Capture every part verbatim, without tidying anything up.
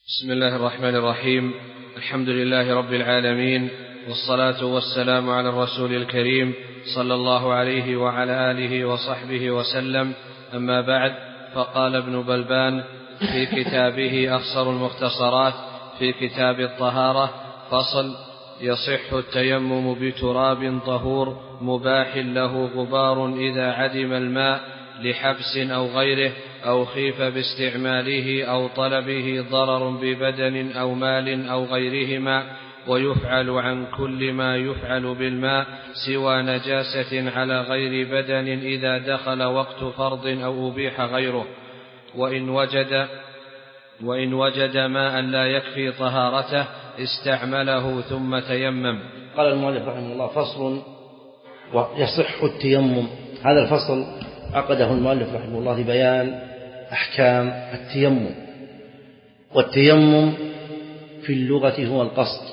بسم الله الرحمن الرحيم. الحمد لله رب العالمين، والصلاة والسلام على الرسول الكريم صلى الله عليه وعلى آله وصحبه وسلم. أما بعد، فقال ابن بلبان في كتابه أخصر المختصرات في كتاب الطهارة: فصل: يصح التيمم بتراب طهور مباح له غبار إذا عدم الماء لحبس أو غيره، أو خيف باستعماله أو طلبه ضرر ببدن أو مال أو غيرهما، ويفعل عن كل ما يفعل بالماء سوى نجاسة على غير بدن إذا دخل وقت فرض أو أبيح غيره، وإن وجد, وإن وجد ماء لا يكفي طهارته استعمله ثم تيمم. قال المؤلف رحمه الله: فصل: ويصح التيمم. هذا الفصل عقده المؤلف رحمه الله لبيان أحكام التيمم. والتيمم في اللغة هو القصد.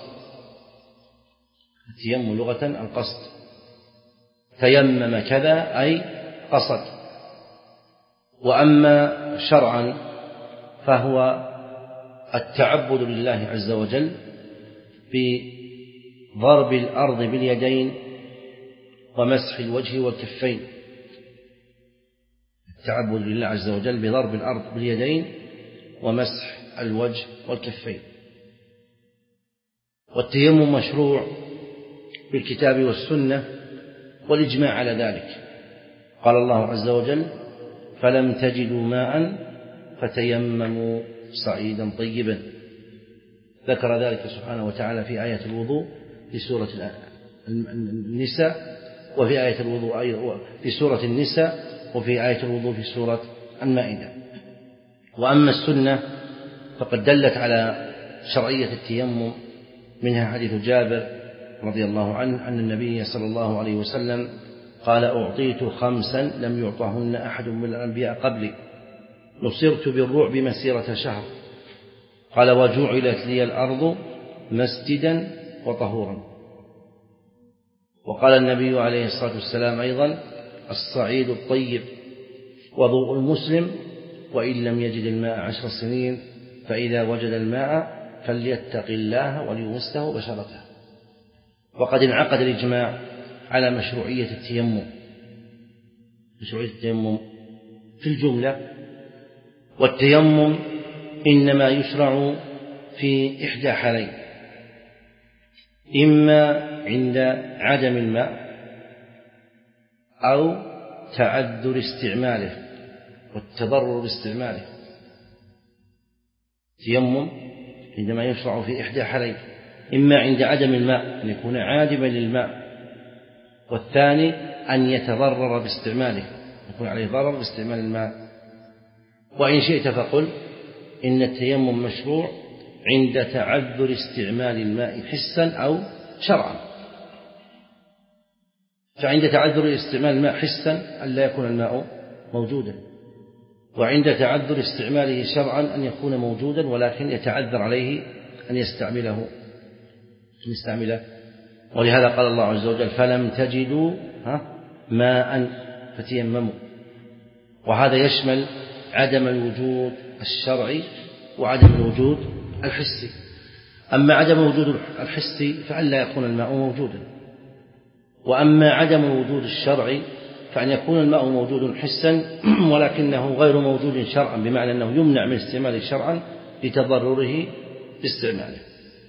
التيمم لغة القصد. تيمم كذا أي قصد. وأما شرعا فهو التعبد لله عز وجل بضرب الأرض باليدين ومسح الوجه والكفين. التعبد لله عز وجل بضرب الأرض باليدين ومسح الوجه والكفين. والتيمم مشروع بالكتاب والسنة والإجماع على ذلك. قال الله عز وجل: فلم تجدوا ماء فتيمموا صعيدا طيبا. ذكر ذلك سبحانه وتعالى في آية الوضوء في سورة النساء، وفي آية الوضوء في سورة النساء، وفي آية الوضوء في سورة المائدة. وأما السنة فقد دلت على شرعية التيمم، منها حديث جابر رضي الله عنه أن النبي صلى الله عليه وسلم قال: أعطيت خمسا لم يعطهن أحد من الأنبياء قبلي، نصرت بالرعب مسيرة شهر، قال: وجعلت لي الأرض مسجدا وطهورا. وقال النبي عليه الصلاة والسلام أيضا: الصعيد الطيب وضوء المسلم، وإن لم يجد الماء عشر سنين فإذا وجد الماء فليتق الله وليمسه بشرته. وقد انعقد الإجماع على مشروعية التيمم مشروعية التيمم في الجملة. والتيمم إنما يشرع في إحدى حالين: إما عند عدم الماء أو تعذر استعماله والتضرر باستعماله. التيمم عندما يشرع في إحدى حالين: إما عند عدم الماء أن يكون عادما للماء، والثاني أن يتضرر باستعماله، يكون عليه ضرر باستعمال الماء. وإن شئت فقل إن التيمم مشروع عند تعذر استعمال الماء حسا أو شرعا. فعند تعذر استعمال الماء حسا أن لا يكون الماء موجودا، وعند تعذر استعماله شرعا أن يكون موجودا ولكن يتعذر عليه أن يستعمله أن يستعمله ولهذا قال الله عز وجل: فلم تجدوا ماء فتيمموا. وهذا يشمل عدم الوجود الشرعي وعدم الوجود الحسي. أما عدم الوجود الحسي فأن لا يكون الماء موجودا، وأما عدم الوجود الشرعي فأن يكون الماء موجود حسا ولكنه غير موجود شرعا، بمعنى أنه يمنع من استعماله شرعا لتضرره باستعماله.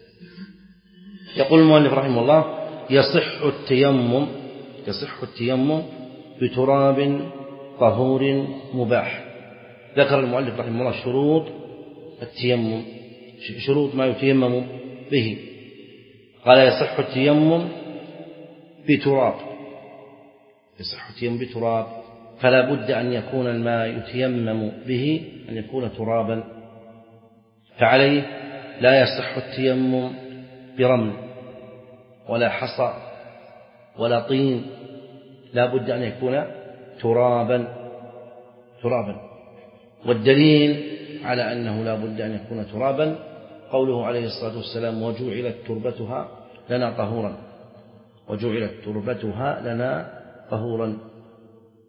يقول المؤلف رحمه الله: يصح التيمم يصح التيمم بتراب طهور مباح. ذكر المؤلف رحمه الله شروط التيمم، شروط ما يتيمم به. قال: يصح التيمم بتراب يصح التيمم بتراب فلا بد أن يكون الماء يتيمم به أن يكون ترابا. فعليه لا يصح التيمم برمل ولا حصى ولا طين، لا بد أن يكون ترابا ترابا والدليل على أنه لا بد أن يكون ترابا قوله عليه الصلاة والسلام: وجعلت تربتها لنا طهورا وجعلت تربتها لنا طهورا.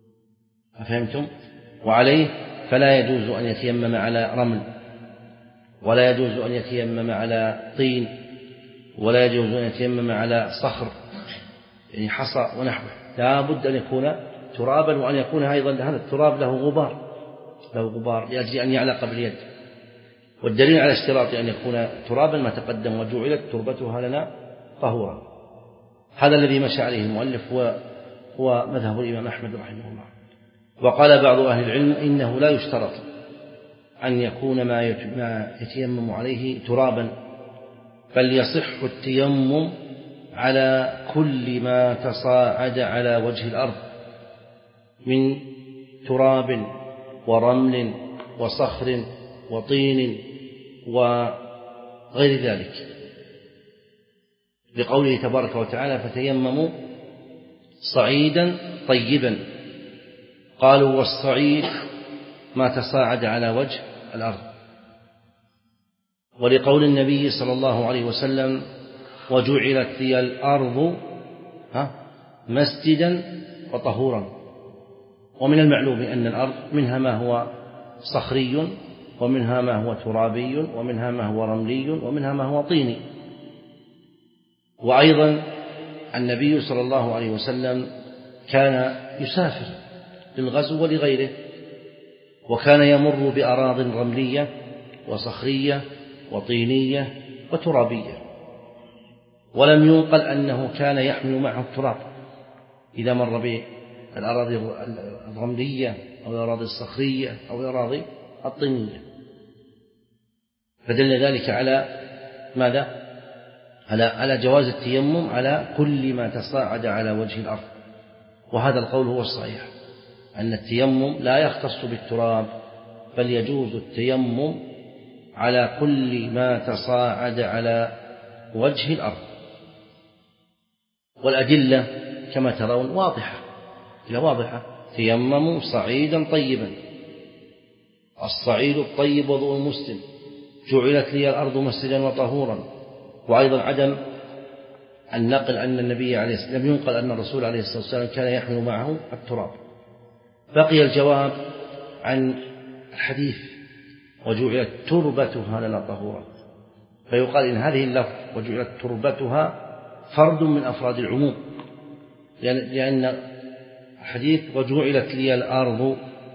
أفهمتم؟ وعليه فلا يجوز أن يتيمم على رمل ولا يجوز أن يتيمم على طين، ولا يجوز أن يتيمم على صخر يعني حصى ونحوه، لا بد أن يكون ترابا، وأن يكون أيضا هذا التراب له غبار له غبار لأجل أن يعلق باليد. والدليل على اشتراط أن يكون ترابا ما تقدم: وجعلت تربتها لنا طهورا. هذا الذي مشى عليه المؤلف هو هو مذهب الإمام أحمد رحمه الله. وقال بعض أهل العلم إنه لا يشترط أن يكون ما يتيمم عليه ترابا، بل يصح التيمم على كل ما تصاعد على وجه الأرض من تراب ورمل وصخر وطين وغير ذلك، لقوله تبارك وتعالى: فتيمموا صعيدا طيبا. قالوا: والصعيد ما تصاعد على وجه الأرض. ولقول النبي صلى الله عليه وسلم: وجعلت لي الأرض مسجدا وطهورا. ومن المعلوم أن الأرض منها ما هو صخري، ومنها ما هو ترابي، ومنها ما هو رملي، ومنها ما هو طيني. وأيضا النبي صلى الله عليه وسلم كان يسافر للغزو ولغيره، وكان يمر بأراضٍ رملية وصخرية وطينية وترابية، ولم ينقل أنه كان يحمل معه التراب إذا مر بالأراضي الرملية أو الأراضي الصخرية أو الأراضي الطينية. فدل ذلك على ماذا؟ على على جواز التيمم على كل ما تصاعد على وجه الأرض. وهذا القول هو الصحيح، أن التيمم لا يختص بالتراب، بل يجوز التيمم على كل ما تصاعد على وجه الأرض. والأدلة كما ترون واضحة، لا واضحة: تيمموا صعيدا طيبا، الصعيد الطيب وضوء المسلم، جعلت لي الأرض مسجدا وطهورا. وأيضا عدم النقل أن النبي عليه الصلاة والسلام لم ينقل أن الرسول عليه الصلاة والسلام كان يحمل معه التراب. بقي الجواب عن الحديث: وجعلت تربتها لنا طهورا. فيقال إن هذه اللفظ وجعلت تربتها فرد من أفراد العموم، لأن الحديث وجعلت لي الأرض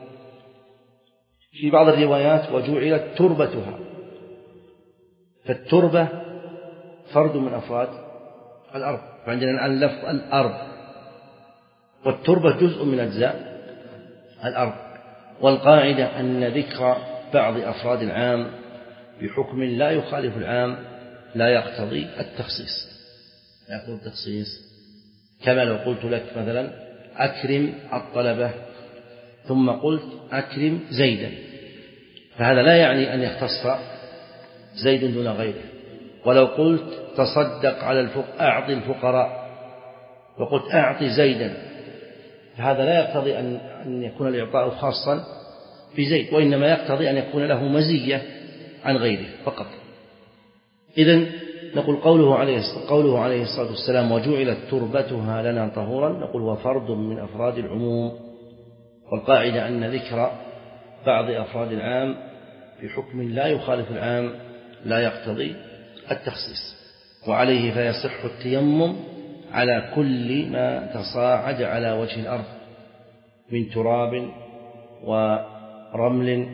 في بعض الروايات وجعلت تربتها، فالتربة فرد من أفراد الأرض. فعندنا الآن لفظ الأرض، والتربة جزء من أجزاء الأرض. والقاعدة أن ذكر بعض أفراد العام بحكم لا يخالف العام لا يقتضي التخصيص، لا يقتضي التخصيص. كما لو قلت لك مثلا: أكرم الطلبة، ثم قلت: أكرم زيدا، فهذا لا يعني أن يختص زيد دون غيره. ولو قلت: تصدق على الفقراء، أعطي الفقراء، وقلت: أعطي زيدا، فهذا لا يقتضي أن يكون الإعطاء خاصا بزيد، وإنما يقتضي أن يكون له مزية عن غيره فقط. إذن نقول قوله عليه قوله عليه الصلاة والسلام: وجعلت تربتها لنا طهورا، نقول هو فرد من أفراد العموم. والقاعدة أن ذكر بعض أفراد العام بحكم لا يخالف العام لا يقتضي التخصيص. وعليه فيصح التيمم على كل ما تصاعد على وجه الأرض من تراب ورمل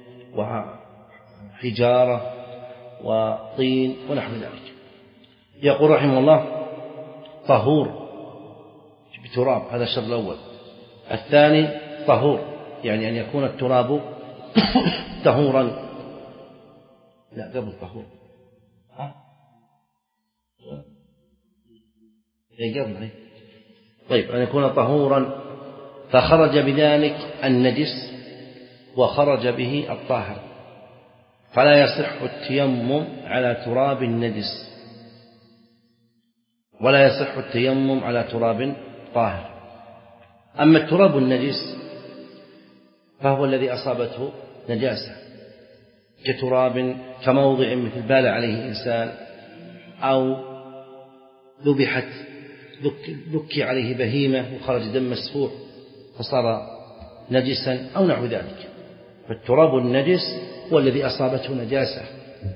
وحجارة وطين ونحو ذلك. يقول رحمه الله: طهور بتراب، هذا الشرط الأول. الثاني طهور، يعني أن يكون التراب طهورا. لا قبل طهور، ها قبل. طيب، أن يكون طهورا فخرج بذلك النجس وخرج به الطاهر، فلا يصح التيمم على تراب النجس، ولا يصح التيمم على تراب طاهر. أما التراب النجس فهو الذي أصابته نجاسة، كتراب كموضع مثل بال عليه إنسان، أو ذبحت ذكي عليه بهيمة وخرج دم مسفوح فصار نجسا أو نحو ذلك. فالتراب النجس هو الذي أصابته نجاسة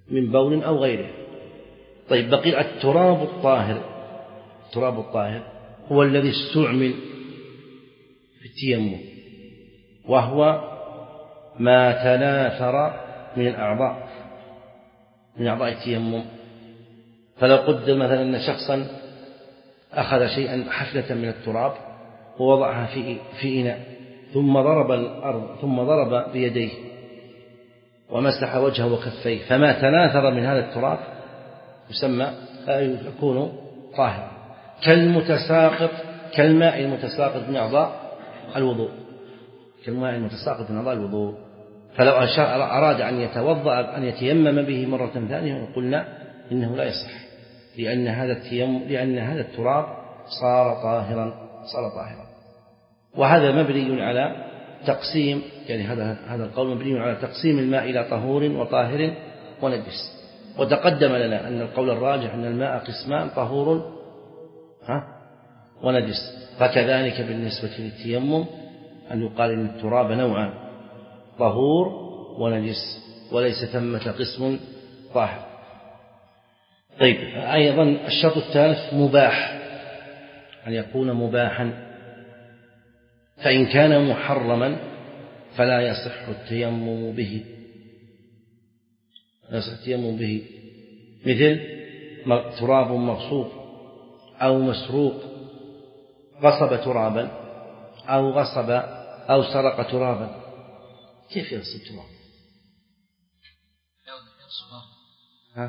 من بول أو غيره. طيب بقي التراب الطاهر. التراب الطاهر هو الذي استعمل في التيمم، وهو ما تناثر من الأعضاء من أعضاء التيمم. فلو قدر مثلا أن شخصا أخذ شيئا حفنة من التراب ووضعها في في إناء، ثم ضرب الأرض ثم ضرب بيديه ومسح وجهه وكفيه، فما تناثر من هذا التراب يسمى يكون طاهرا، كالمتساقط كالماء المتساقط من أعضاء الوضوء كالماء المتساقط من أعضاء الوضوء. فلو أراد أن يتوضأ أن يتيمم به مرة ثانية قلنا إنه لا يصح، لأن هذا التيمم لأن هذا التراب صار طاهرا صار طاهرا. وهذا مبني على تقسيم، يعني هذا هذا القول مبني على تقسيم الماء إلى طهور وطاهر ونجس. وتقدم لنا أن القول الراجح أن الماء قسمان طهور ها ونجس. فكذلك بالنسبة للتيمم أن يقال إن التراب نوعان، طهور ونجس، وليس ثمة قسم طاهر. طيب أيضا الشرط الثالث مباح، أن يكون مباحا، فإن كان محرما فلا يصح التيمم به لا يصح التيمم به مثل تراب مغصوب أو مسروق، غصب ترابا أو غصب أو سرق ترابا. كيف يغصب ترابا؟ ها؟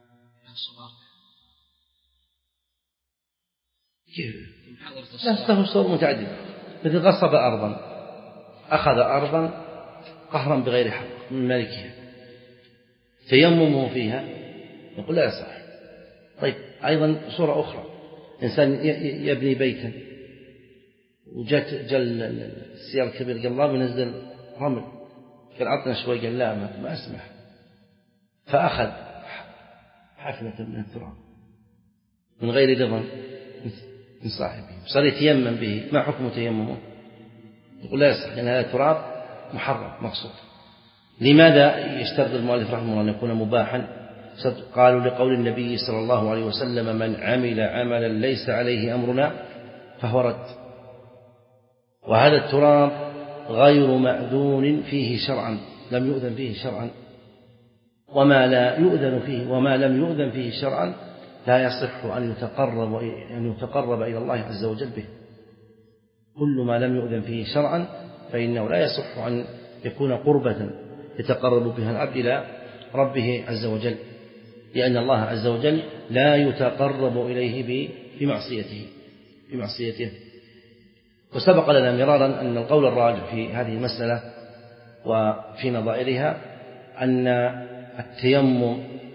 كيف؟ له صور متعددة، مثل غصب أرضا، أخذ أرضا قهرا بغير حق من مالكها، تيممه فيها يقول لا يصح. طيب أيضا صورة أخرى، إنسان يبني بيتا وجاء جل السيارة الكبير قال الله بنزل رمل، قال عطنا شوي، قال لا ما أسمح، فأخذ حفنة من التراب من غير رضا من صاحبه صار يتيمم به، ما حكم تيممه؟ يقول لا يصح، لأن هذا التراب محرم مقصود. لماذا يشترط المؤلف رحمه الله أن يكون مباحا؟ قالوا لقول النبي صلى الله عليه وسلم من عمل عملا ليس عليه أمرنا فهو رد. وهذا التراب غير مأذون فيه شرعا، لم يؤذن فيه شرعا، وما لا يؤذن فيه وما لم يؤذن فيه شرعا لا يصح أن يتقرب أن يتقرب إلى الله عز وجل به. كل ما لم يؤذن فيه شرعا فإنه لا يصح أن يكون قربة يتقرب بها العبد إلى ربه عز وجل، لأن الله عز وجل لا يتقرب إليه بمعصيته بمعصيته. وسبق لنا مرارا أن القول الراجح في هذه المسألة وفي نظائرها أن التيمم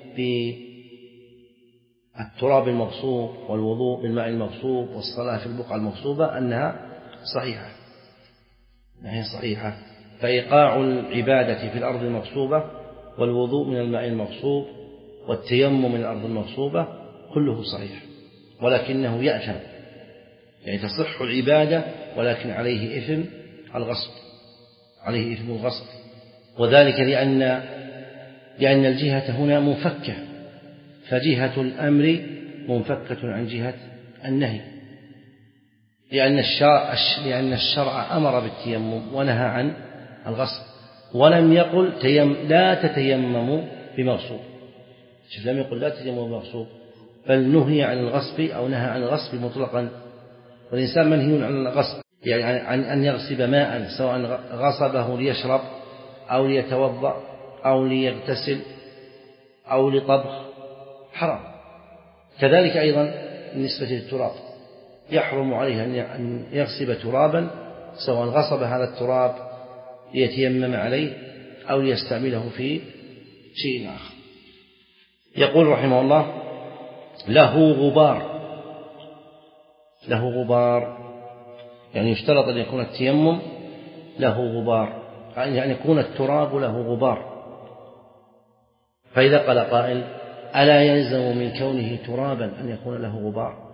بالتراب المغصوب والوضوء بالماء المغصوب والصلاة في البقعة المغصوبة أنها صحيحة أنها صحيحة فإيقاع العبادة في الأرض المغصوبة والوضوء من الماء المغصوب والتيمم من الأرض المغصوبة كله صحيح، ولكنه يأثم، يعني تصح العبادة ولكن عليه إثم الغصب عليه إثم الغصب وذلك لأن لأن الجهة هنا منفكة، فجهة الأمر منفكة عن جهة النهي، لأن الشرع لأن الشرع أمر بالتيمم ونهى عن الغصب، ولم يقل تيم لا تتيمموا بمغصوب، شوف لم يقل لا تتيمموا بمغصوب، بل نهي عن الغصب أو نهى عن الغصب مطلقا. والإنسان منهي عن الغصب، يعني عن أن يغصب ماء سواء غصبه ليشرب أو ليتوضأ أو ليغتسل أو لطبخ حرام. كذلك أيضا بالنسبة للتراب يحرم عليه أن يغصب ترابا سواء غصب هذا التراب ليتيمم عليه أو ليستعمله في شيء آخر. يقول رحمه الله له غبار له غبار يعني يشترط أن يكون التيمم له غبار، يعني أن يكون التراب له غبار. فإذا قال قائل ألا يلزم من كونه ترابا أن يكون له غبار؟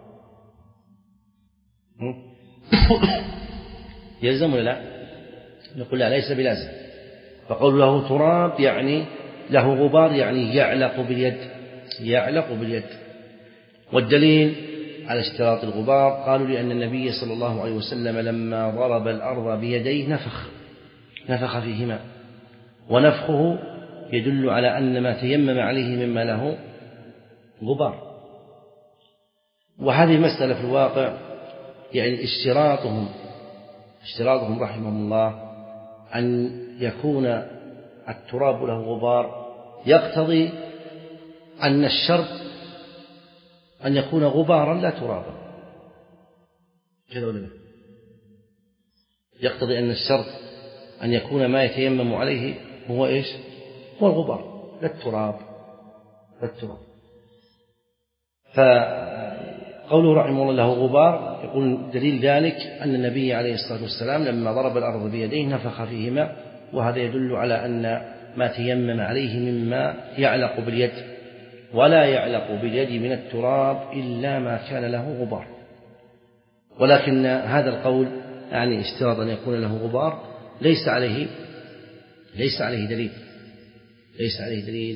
يلزم ولا لا؟ نقول لا، ليس بلازم. فقول له تراب يعني له غبار يعني يعلق باليد، يعلق باليد. والدليل على اشتراط الغبار قالوا لأن النبي صلى الله عليه وسلم لما ضرب الأرض بيديه نفخ نفخ فيهما، ونفخه يدل على أن ما تيمم عليه مما له غبار. وهذه المسألة في الواقع يعني اشتراطهم اشتراطهم رحمهم الله أن يكون التراب له غبار يقتضي أن الشرط أن يكون غبارا لا ترابا، كذا ولا لا؟ يقتضي أن الشرط أن يكون ما يتيمم عليه هو إيش؟ هو الغبار لا التراب، لا التراب. فقوله رحمه الله له غبار يقول دليل ذلك أن النبي عليه الصلاة والسلام لما ضرب الأرض بيديه نفخ فيهما، وهذا يدل على أن ما تيمم عليه مما يعلق باليد، ولا يعلق باليد من التراب إلا ما كان له غبار. ولكن هذا القول يعني اشتراط أن يكون له غبار ليس عليه ليس عليه دليل ليس عليه دليل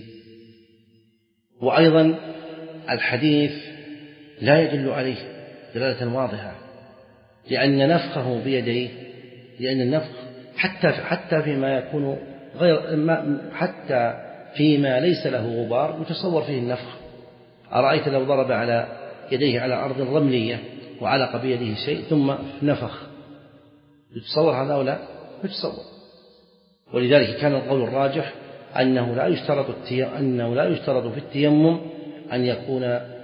وأيضا الحديث لا يدل عليه دلالة واضحة، لأن نفخه بيديه لأن النفخ حتى حتى فيما يكون غير حتى فيما ليس له غبار يتصور فيه النفخ. أرأيت لو ضرب على يديه على أرض رملية وعلق بيده شيء ثم نفخ، يتصور هذا ولا يتصور؟ ولذلك كان القول الراجح أنه لا يشترط أنه لا يشترط في التيمم أن يكون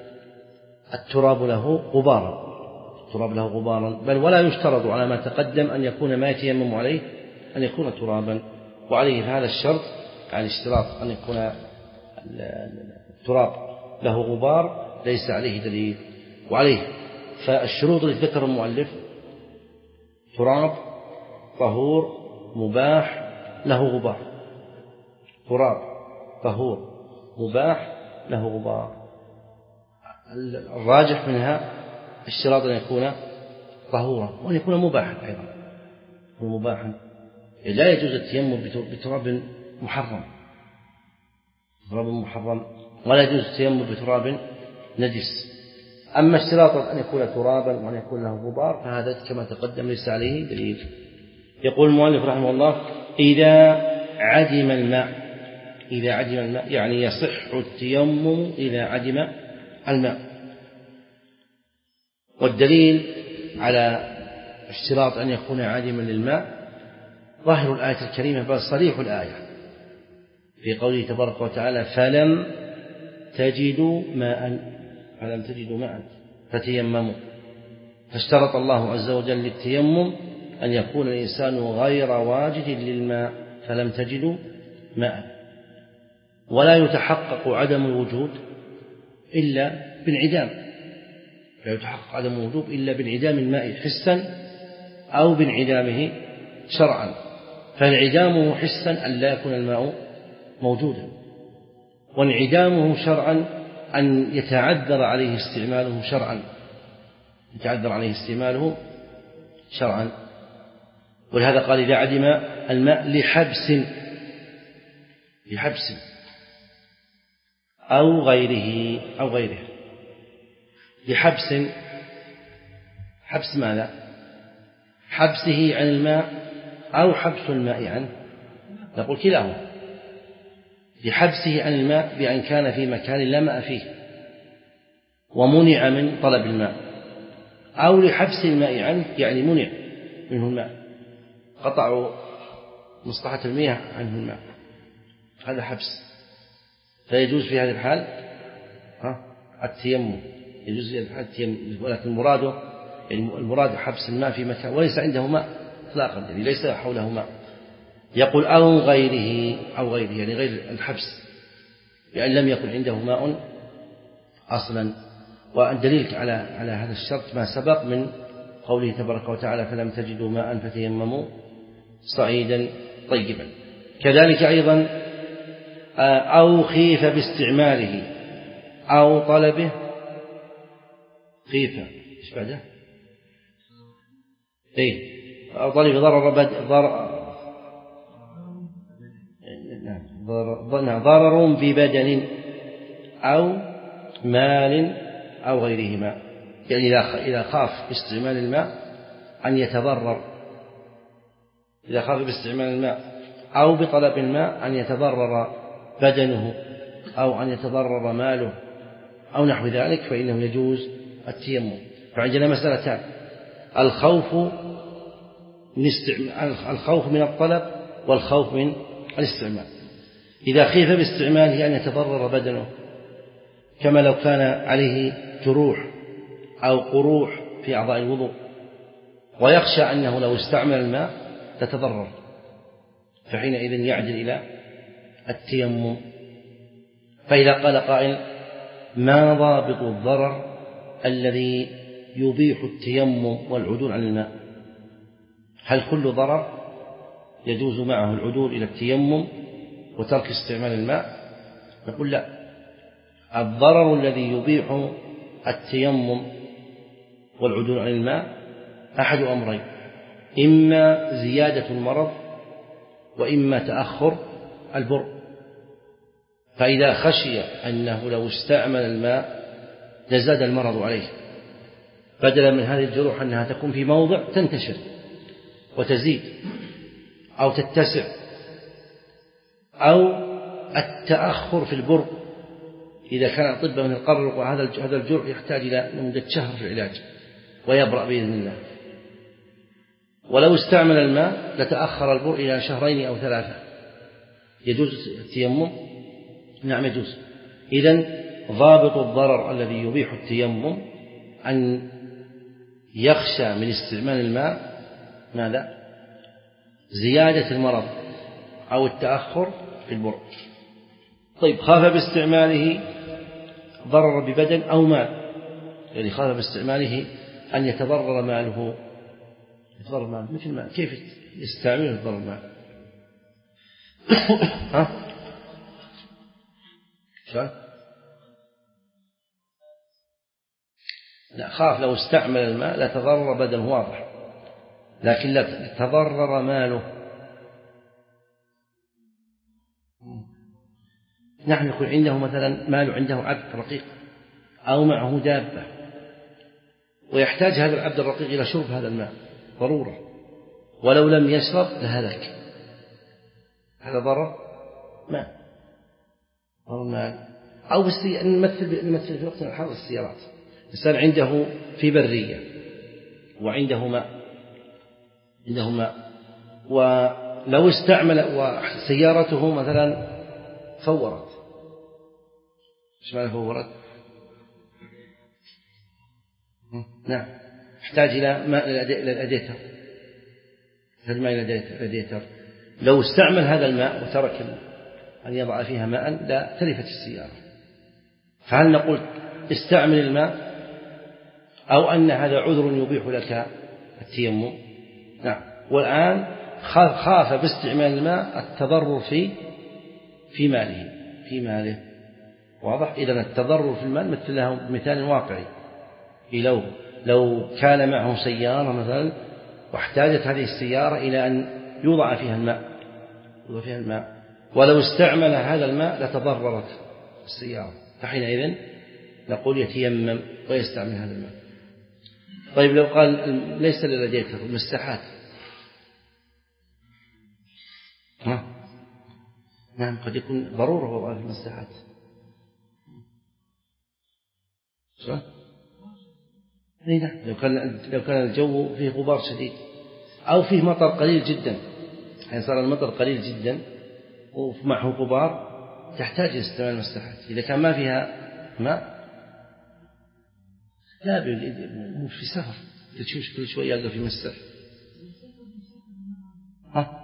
التراب له غبارا التراب له غبارا بل ولا يشترط على ما تقدم أن يكون ما يتيمم عليه أن يكون ترابا. وعليه هذا الشرط عن اشتراط أن يكون التراب له غبار ليس عليه دليل. وعليه فالشروط التي ذكر المؤلف تراب طهور مباح له غبار، تراب طهور مباح له غبار. الراجح منها اشتراط أن يكون طهورا وأن يكون مباحا أيضا، مباحا لا يجوز التيمم بتراب محرم تراب محرم ولا يجوز التيمم بتراب نجس. أما اشتراط أن يكون ترابا وأن يكون له غبار فهذا كما تقدم ليس عليه دليل. يقول المؤلف رحمه الله إذا عدم الماء إذا عدم الماء يعني يصح التيمم إذا عدم الماء. والدليل على اشتراط أن يكون عادما للماء ظاهر الآية الكريمة بل صريح الآية في قوله تبارك وتعالى فلم تجدوا ماء فلم تجدوا ماء فتيمموا، فاشترط الله عز وجل للتيمم أن يكون الإنسان غير واجد للماء فلم تجدوا ماء. ولا يتحقق عدم الوجود إلا بانعدام لا يتحقق عدم الوجود إلا بانعدام الماء حسا أو بانعدامه شرعا. فانعدامه حسا أن لا يكون الماء موجودا، وانعدامه شرعا أن يتعذر عليه استعماله شرعا يتعذر عليه استعماله شرعا. ولهذا قال إذا عدم الماء لحبس لحبس أو غيره أو غيره لحبس حبس ماذا؟ حبسه عن الماء أو حبس الماء عنه، نقول كلاهما. لحبسه عن الماء بأن كان في مكان لا ماء فيه ومنع من طلب الماء، أو لحبس الماء عنه يعني منع منه الماء قطعوا مصلحة المياه عنه الماء، هذا حبس. فيجوز في هذه الحال التيمم يجوز في هذه الحال التيمم. ولكن المراد المراد حبس الماء في مكان وليس عنده ماء إطلاقا يعني ليس حوله ماء. يقول أو غيره أو غيره يعني غير الحبس لأن لم يكن عنده ماء أصلا. والدليل على على هذا الشرط ما سبق من قوله تبارك وتعالى فلم تجدوا ماء فتيمموا صعيدا طيبا. كذلك أيضا أو خيف باستعماله أو طلبه خيف إيش بعده إيه أو طلب ضرر بد ضرر نعم ضرر ببدن أو مال أو غيرهما، يعني إذا خاف باستعمال الماء أن يتضرر، إذا خاف باستعمال الماء أو بطلب الماء أن يتضرر بدنه أو أن يتضرر ماله أو نحو ذلك، فإنه يجوز التيمم. فعندنا مسألتان: الخوف من استعمال الخوف من الطلب والخوف من الاستعمال. إذا خيف باستعماله أن يتضرر بدنه، كما لو كان عليه جروح أو قروح في أعضاء الوضوء ويخشى أنه لو استعمل الماء تتضرر، فحينئذ يعدل إلى التيمم. فإذا قال قائل: ما ضابط الضرر الذي يبيح التيمم والعدول عن الماء؟ هل كل ضرر يجوز معه العدول إلى التيمم وترك استعمال الماء؟ نقول لا، الضرر الذي يبيح التيمم والعدول عن الماء أحد أمرين: إما زيادة المرض وإما تأخر البر. فإذا خشي أنه لو استعمل الماء لزاد المرض عليه، بدلا من هذه الجروح أنها تكون في موضع تنتشر وتزيد أو تتسع، أو التأخر في البر، إذا كان الطب من القرر وهذا الجرح يحتاج إلى مدة شهر في العلاج ويبرأ بإذن الله. ولو استعمل الماء لتأخر البر إلى شهرين أو ثلاثة. يجوز التيمم؟ نعم يجوز. إذن ضابط الضرر الذي يبيح التيمم أن يخشى من استعمال الماء ماذا؟ زيادة المرض أو التأخر في البر. طيب، خاف باستعماله ضرر ببدن أو مال، يعني خاف باستعماله أن يتضرر ماله، يتضرر ماله مثل ما كيف يستعمله يتضرر ماله؟ ها؟ شو؟ لا، خاف لو استعمل الماء لا تضرر بدنه، واضح، لكن لا تضرر ماله. نحن يكون عنده مثلا مال، عنده عبد رقيق أو معه دابة ويحتاج هذا العبد الرقيق إلى شرب هذا الماء ضرورة، ولو لم يشرب لهلك، هذا ضرر ماء، ضرر ماء. أو نمثل نمثل في وقتنا الحاضر السيارات، الإنسان عنده في برية وعنده ماء، عنده ماء ولو استعمل وسيارته مثلا فورت، ايش معنى فورت؟ نعم، يحتاج إلى ماء إلى الأديتر، يحتاج ماء إلى الأديتر. لو استعمل هذا الماء وترك أن يضع فيها ماء لا تلفت السيارة. فهل نقول استعمل الماء أو أن هذا عذر يبيح لك التيمم؟ نعم. والآن خاف باستعمال الماء التضرر في في ماله في ماله واضح. إذن التضرر في المال مثل له مثال واقعي، لو لو كان معه سيارة مثلا واحتاجت هذه السيارة إلى أن يوضع فيها الماء يوضع فيها الماء ولو استعمل هذا الماء لتضررت السيارة، فحينئذ نقول يتيمم ويستعمل هذا الماء. طيب، لو قال ليس للراديتر المساحات، ها؟ نعم، قد يكون ضرورة وضع في المساحات، صح؟ نعم، لو كان لو كان الجو فيه غبار شديد أو فيه مطر قليل جدا، يعني صار المطر قليل جدا ومعه غبار تحتاج إلى استعمال المساحات. إذا كان ما فيها ماء لا، مو في سفر تشوش كل شوي يلقى في مسح. ها؟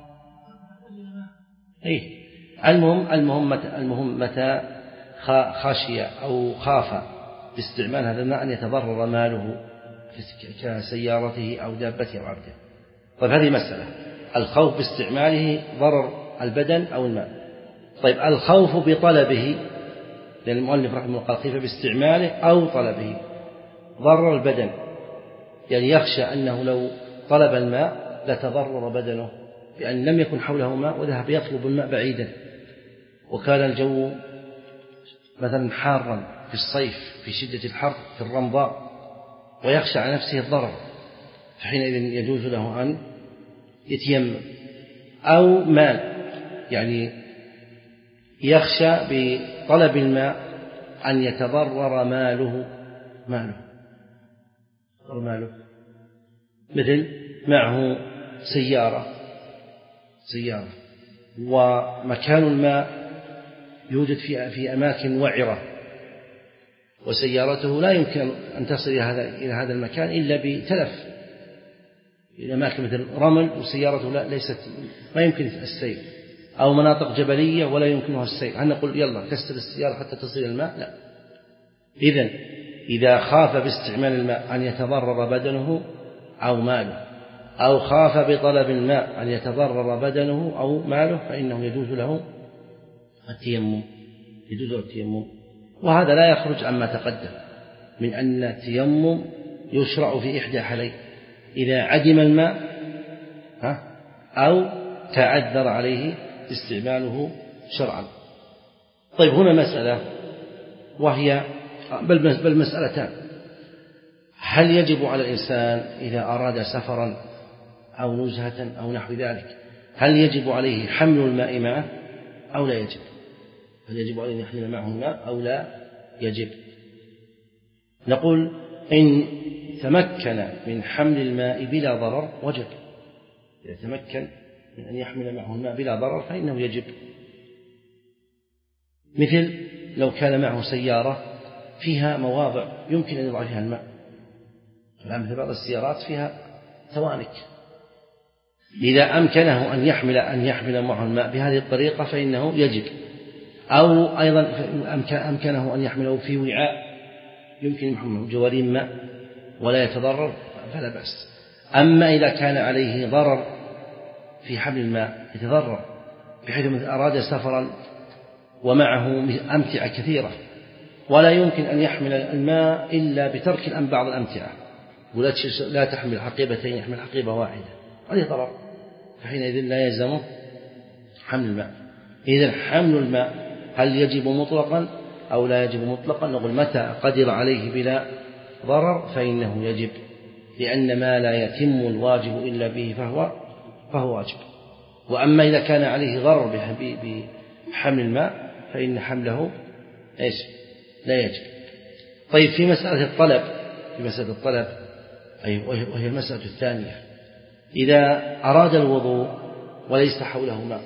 إيه، المهم المهم متى المهم متى خشي أو خاف باستعمال هذا الماء أن يتضرر ماله كسيارته أو دابته أو عبده. طيب، هذه مسألة الخوف باستعماله ضرر البدن أو الماء. طيب، الخوف بطلبه، لأن المؤلف رحمه الله قال خيف باستعماله أو طلبه، ضرر البدن، يعني يخشى أنه لو طلب الماء لتضرر بدنه، لأن لم يكن حوله ماء وذهب يطلب الماء بعيدا وكان الجو مثلا حارا في الصيف في شدة الحر في الرمضاء ويخشى على نفسه الضرر، فحينئذ يجوز له أن يتيمم. أو مال، يعني يخشى بطلب الماء أن يتضرر ماله ماله ماله مثل معه سيارة سيارة ومكان الماء يوجد في في أماكن وعرة، وسيارته لا يمكن أن تصل إلى هذا إلى هذا المكان إلا بتلف، إلى أماكن مثل رمل وسيارته لا ليست ما يمكن السير، أو مناطق جبلية ولا يمكنها السير، هل نقول يلا كسر السيارة حتى تصل الماء؟ لا. إذن إذا خاف باستعمال الماء أن يتضرر بدنه أو ماله، أو خاف بطلب الماء أن يتضرر بدنه أو ماله، فإنه يجوز له التيمم يجوز له التيمم. وهذا لا يخرج عما تقدم من أن التيمم يشرع في إحدى حالين: إذا عدم الماء أو تعذر عليه استعماله شرعا. طيب هنا مسألة، وهي بل مسألتان: هل يجب على الإنسان إذا أراد سفرا أو نزهة أو نحو ذلك، هل يجب عليه حمل الماء معه أو لا يجب؟ هل يجب عليه أن يحمل معه الماء أو لا يجب؟ نقول إن تمكن من حمل الماء بلا ضرر وجب، إذا تمكن من أن يحمل معه الماء بلا ضرر فإنه يجب. مثل لو كان معه سيارة فيها مواضع يمكن أن يضع فيها الماء، الآن مثل بعض السيارات فيها ثوانك، إذا أمكنه أن يحمل أن يحمل معه الماء بهذه الطريقة فإنه يجب. أو أيضا أمكنه أن يحمله في وعاء يمكن يحمله جوارين ماء ولا يتضرر فلا بأس. أما إذا كان عليه ضرر في حمل الماء يتضرر، بحيث مثل أراد سفرا ومعه أمتعة كثيرة ولا يمكن أن يحمل الماء إلا بترك الأم بعض الأمتعة، ولا لا تحمل حقيبتين يحمل حقيبة واحدة، هذه ضرر، فحينئذ لا يلزم حمل الماء. إذن حمل الماء هل يجب مطلقا أو لا يجب مطلقا؟ نقول متى قدر عليه بلا ضرر فإنه يجب، لأن ما لا يتم الواجب إلا به فهو فهو واجب. وأما إذا كان عليه ضرر بحمل الماء فإن حمله إيش؟ لا يجب. طيب في مسألة الطلب في مسألة الطلب أي وهي المسألة الثانية: إذا أراد الوضوء وليس حوله ماء،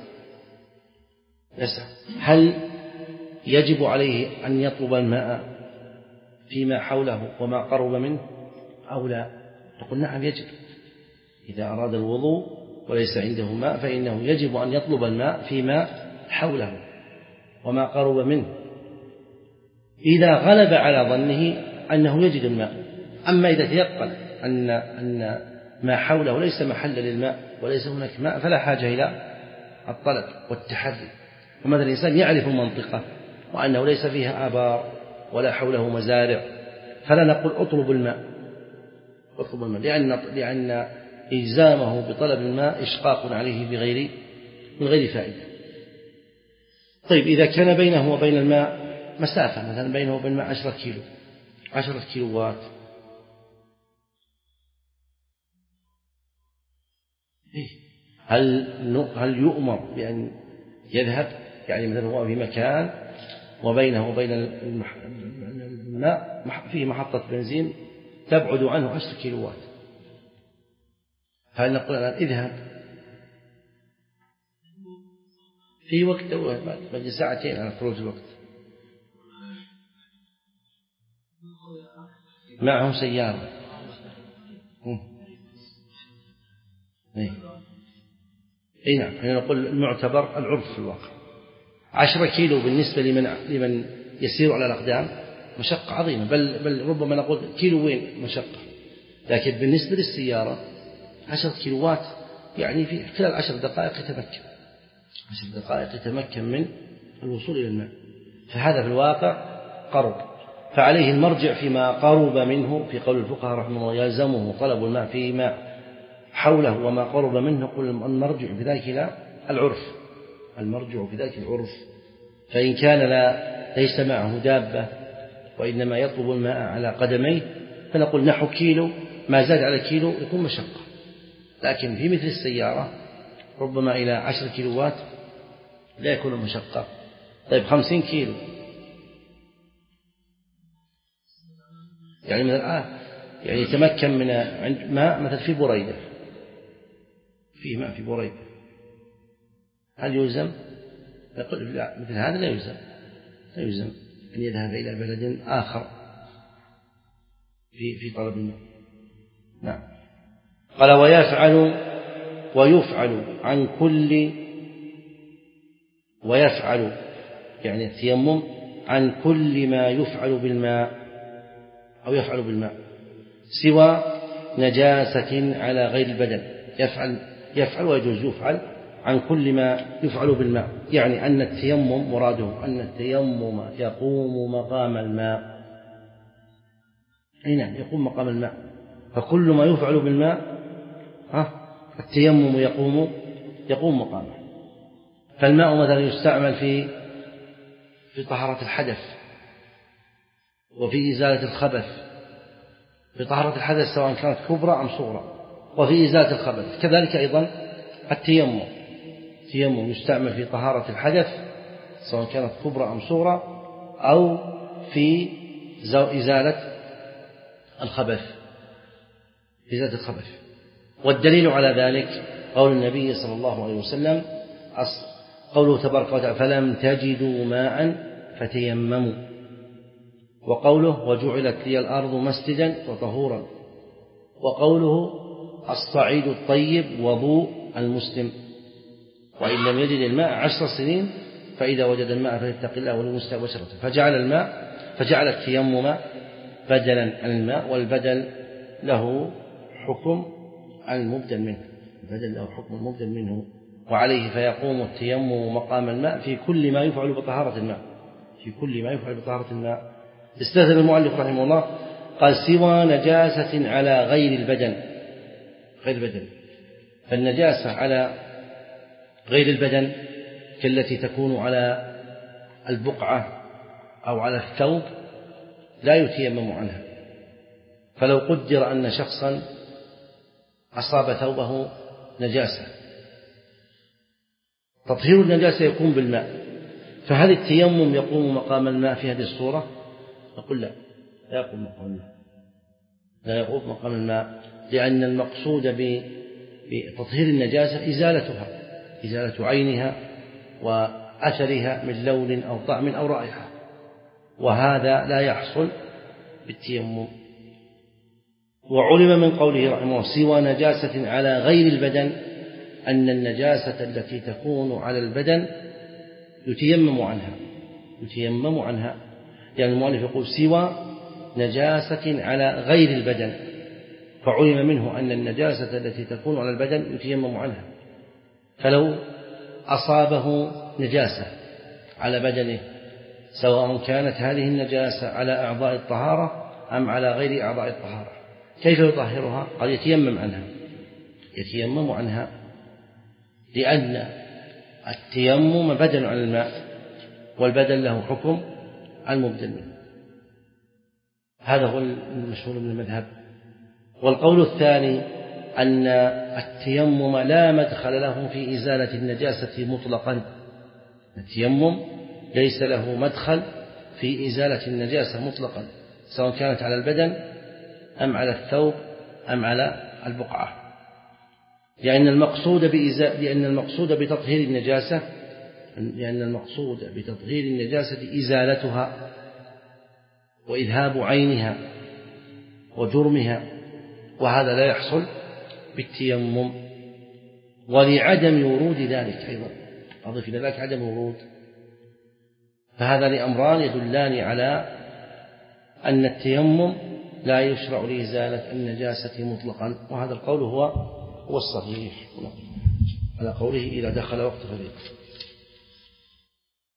هل يجب عليه أن يطلب الماء فيما حوله وما قرب منه أو لا؟ نقول نعم يجب. إذا أراد الوضوء وليس عنده ماء فإنه يجب أن يطلب الماء فيما حوله وما قرب منه، إذا غلب على ظنه أنه يجد الماء. أما إذا تيقن أن أن ما حوله ليس محل للماء وليس هناك ماء فلا حاجة إلى الطلب والتحري. ومثلا الإنسان يعرف المنطقة وأنه ليس فيها آبار ولا حوله مزارع، فلا نقول اطلب الماء اطلب الماء لأن لأن إلزامه بطلب الماء إشقاق عليه بغير من غير فائدة. طيب إذا كان بينه وبين الماء مسافة، مثلا بينه وبين الماء عشرة كيلو عشرة كيلوات، هل هل يؤمر بأن يذهب؟ يعني مثلا هو في مكان وبينه وبين الماء فيه محطة بنزين تبعد عنه عشر كيلوات، هل نقول الآن اذهب في وقت بعد ساعتين على خروج الوقت؟ معه سيارة اي نعم، يعني نقول المعتبر العرف في الواقع. عشرة كيلو بالنسبة لمن لمن يسير على الأقدام مشقة عظيمة، بل بل ربما نقول كيلو وين مشقة، لكن بالنسبة للسيارة عشرة كيلوات يعني في خلال عشر دقائق يتمكن عشر دقائق يتمكن من الوصول إلى الماء، فهذا في الواقع قرب. فعليه المرجع فيما قرب منه، في قول الفقهاء رحمه الله يلزمه طلب الماء فيما حوله وما قرب منه، قل المرجع بذلك إلى العرف المرجع بذلك العرف فإن كان لا ليس معه دابة وإنما يطلب الماء على قدميه فنقول نحو كيلو، ما زاد على كيلو يكون مشقة. لكن في مثل السيارة ربما إلى عشر كيلوات لا يكون مشقة. طيب خمسين كيلو يعني مثلا آه يعني يتمكن من عند ماء مثل في بريدة، في ماء في بريدة، هل يلزم؟ يقول لا، مثل هذا لا يلزم، لا يلزم أن يذهب إلى بلد آخر في في طلب الماء. نعم. قال ويفعل ويفعل عن كل ويفعل يعني التيمم عن كل ما يفعل بالماء أو يفعل بالماء سوى نجاسة على غير البدن. يفعل يفعل ويجوز يفعل عن كل ما يفعل بالماء، يعني أن التيمم مراده أن التيمم يقوم مقام الماء. أي نعم يقوم مقام الماء، فكل ما يفعل بالماء ها التيمم يقوم يقوم مقامه. فالماء مثلا يستعمل في في طهارة الحدث وفي إزالة الخبث، في طهارة الحدث سواء كانت كبرى أم صغرى، وفي إزالة الخبث. كذلك أيضا التيمم التيمم يستعمل في طهارة الحدث سواء كانت كبرى أم صغرى، أو في إزالة الخبث إزالة الخبث. والدليل على ذلك قول النبي صلى الله عليه وسلم قوله تبارك وتعالى فلم تجدوا ماء فتيمموا، وقوله وجعلت لي الأرض مسجدا وطهورا، وقوله الصعيد الطيب وضوء المسلم، وإن لم يجد الماء عشر سنين فإذا وجد الماء فليتق الله وليمسك بشرته. فجعل الماء فجعل التيمم بدلا عن الماء، والبدل له حكم المبدل منه البدل له حكم المبدل منه وعليه فيقوم التيمم مقام الماء في كل ما يفعل بطهارة الماء في كل ما يفعل بطهارة الماء. استثنى المؤلف رحمه الله قال سوى نجاسة على غير البدن غير البدن فالنجاسة على غير البدن كالتي تكون على البقعة أو على الثوب لا يتيمم عنها. فلو قدر أن شخصا أصاب ثوبه نجاسة، تطهير النجاسة يكون بالماء، فهل التيمم يقوم مقام الماء في هذه الصورة؟ نقول لا، لا يقوم مقام الماء لا يقوم مقام الماء لأن المقصود بتطهير النجاسة إزالتها إزالة عينها وأثرها من لون أو طعم أو رائحة، وهذا لا يحصل بالتيمم. وعلم من قوله رحمه الله سوى نجاسة على غير البدن أن النجاسة التي تكون على البدن يتيمم عنها يتيمم عنها يعني المؤلف يقول سوى نجاسة على غير البدن، فعلم منه أن النجاسة التي تكون على البدن يتيمم عنها. فلو أصابه نجاسة على بدنه سواء كانت هذه النجاسة على أعضاء الطهارة أم على غير أعضاء الطهارة كيف يطهرها؟ قال يتيمم عنها يتيمم عنها لأن التيمم بدل عن الماء والبدل له حكم المبدل منه. هذا هو المشهور من المذهب. والقول الثاني أن التيمم لا مدخل له في إزالة النجاسة مطلقا التيمم ليس له مدخل في إزالة النجاسة مطلقا سواء كانت على البدن أم على الثوب أم على البقعة، لأن المقصود بإزاء لأن المقصود بتطهير النجاسة لأن المقصود بتطهير النجاسة إزالتها وإذهاب عينها وجرمها، وهذا لا يحصل بالتيمم. ولعدم ورود ذلك أيضا أضف إلى ذلك عدم ورود، فهذا لأمران يدلان على أن التيمم لا يشرع لإزالة النجاسة مطلقا، وهذا القول هو هو الصحيح على قوله إذا دخل وقت فريق.